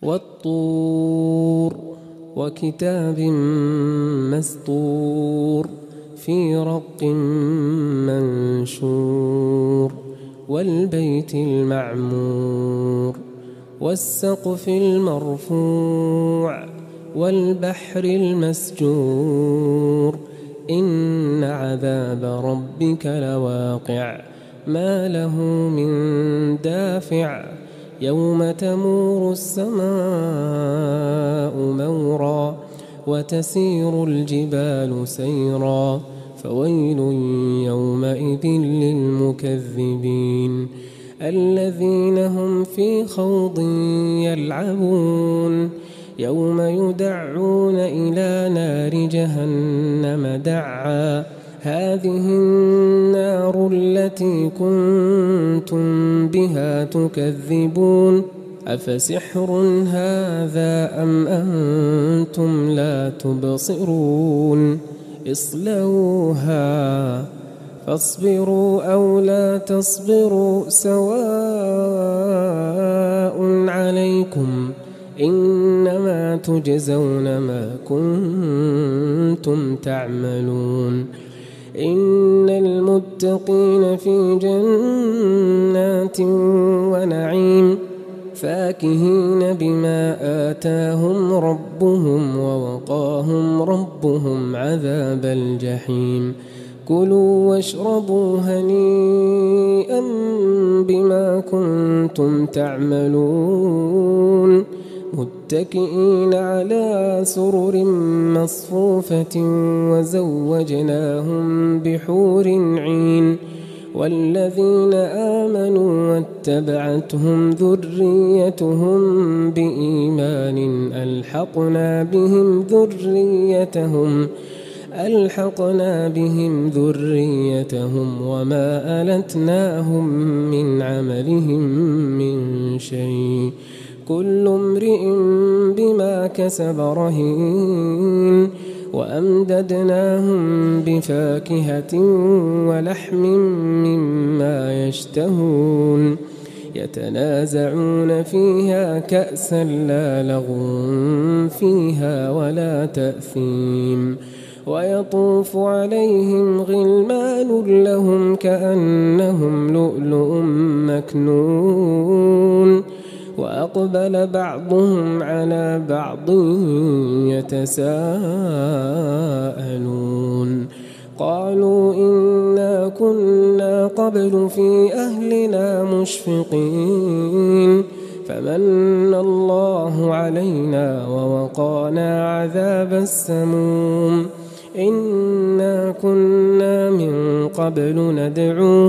والطور وكتاب مسطور في رق منشور والبيت المعمور والسقف المرفوع والبحر المسجور إن عذاب ربك لواقع ما له من دافع يوم تمور السماء مورا وتسير الجبال سيرا فويل يومئذ للمكذبين الذين هم في خوض يلعبون يوم يدعون إلى نار جهنم دعا هذه النار التي كنتم بها تكذبون أفسحر هذا أم أنتم لا تبصرون اصلوها فاصبروا أو لا تصبروا سواء عليكم إنما تجزون ما كنتم تعملون إن المتقين في جنات ونعيم فاكهين بما آتاهم ربهم ووقاهم ربهم عذاب الجحيم كلوا واشربوا هنيئا بما كنتم تعملون متكئين على سرر مصفوفة وزوجناهم بحور عين والذين آمنوا واتبعتهم ذريتهم بإيمان ألحقنا بهم ذريتهم وما ألتناهم من عملهم من شيء كل امرئ بما كسب رهين وأمددناهم بفاكهة ولحم مما يشتهون يتنازعون فيها كأسا لا لغو فيها ولا تأثيم ويطوف عليهم غلمان لهم كأنهم لؤلؤ مكنون وأقبل بعضهم على بعض يتساءلون قالوا إنا كنا قبل في أهلنا مشفقين فمن الله علينا ووقانا عذاب السموم إنا كنا من قبل ندعوه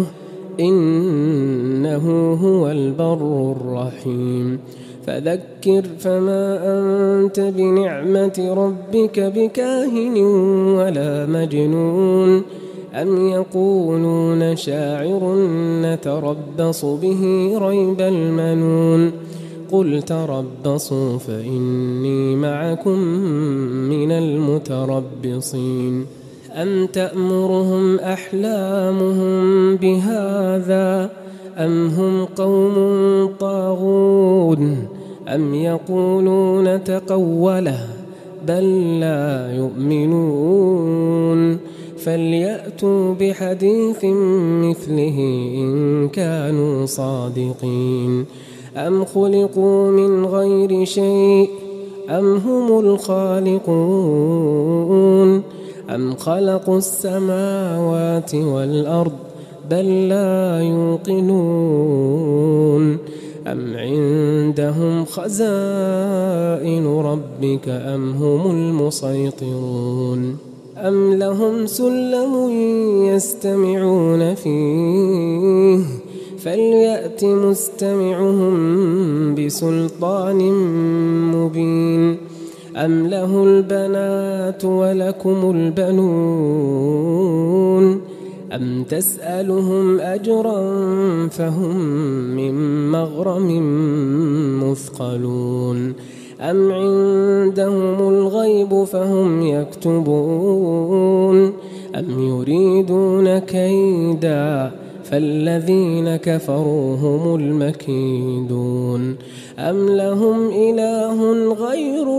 إنه هو البر الرحيم فذكر فما أنت بنعمة ربك بكاهن ولا مجنون أم يقولون شاعر نتربص به ريب المنون قل تربصوا فإني معكم من المتربصين أم تأمرهم أحلامهم بهذا أم هم قوم طاغون أم يقولون تقوله بل لا يؤمنون فليأتوا بحديث مثله إن كانوا صادقين أم خلقوا من غير شيء أم هم الخالقون أم خلقوا السماوات والأرض بل لا يوقنون أم عندهم خزائن ربك أم هم المسيطرون أم لهم سلم يستمعون فيه فليأت مستمعهم بسلطان مبين أم له البنات ولكم البنون أم تسألهم أجرا فهم من مغرم مثقلون أم عندهم الغيب فهم يكتبون أم يريدون كيدا فالذين كفروا هم المكيدون أم لهم إله غير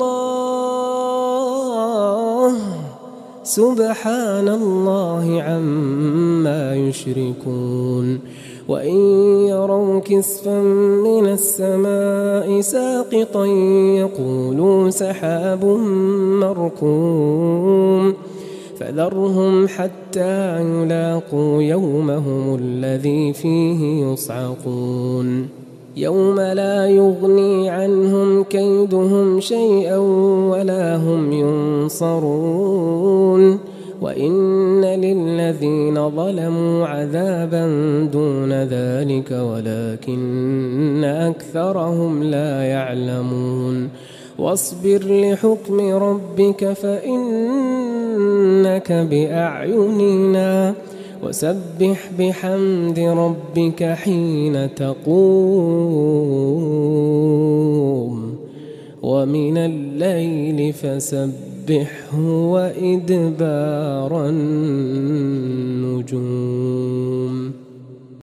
الله سبحان الله عما يشركون وإن يروا كسفا من السماء ساقطا يقولوا سحاب مركوم فذرهم حتى يلاقوا يومهم الذي فيه يصعقون يوم لا يغني عنهم كيدهم شيئا ولا هم ينصرون وإن للذين ظلموا عذابا دون ذلك ولكن أكثرهم لا يعلمون واصبر لحكم ربك فإنك بأعيننا وسبح بحمد ربك حين تقوم ومن الليل فسبحه وإدبار النجوم.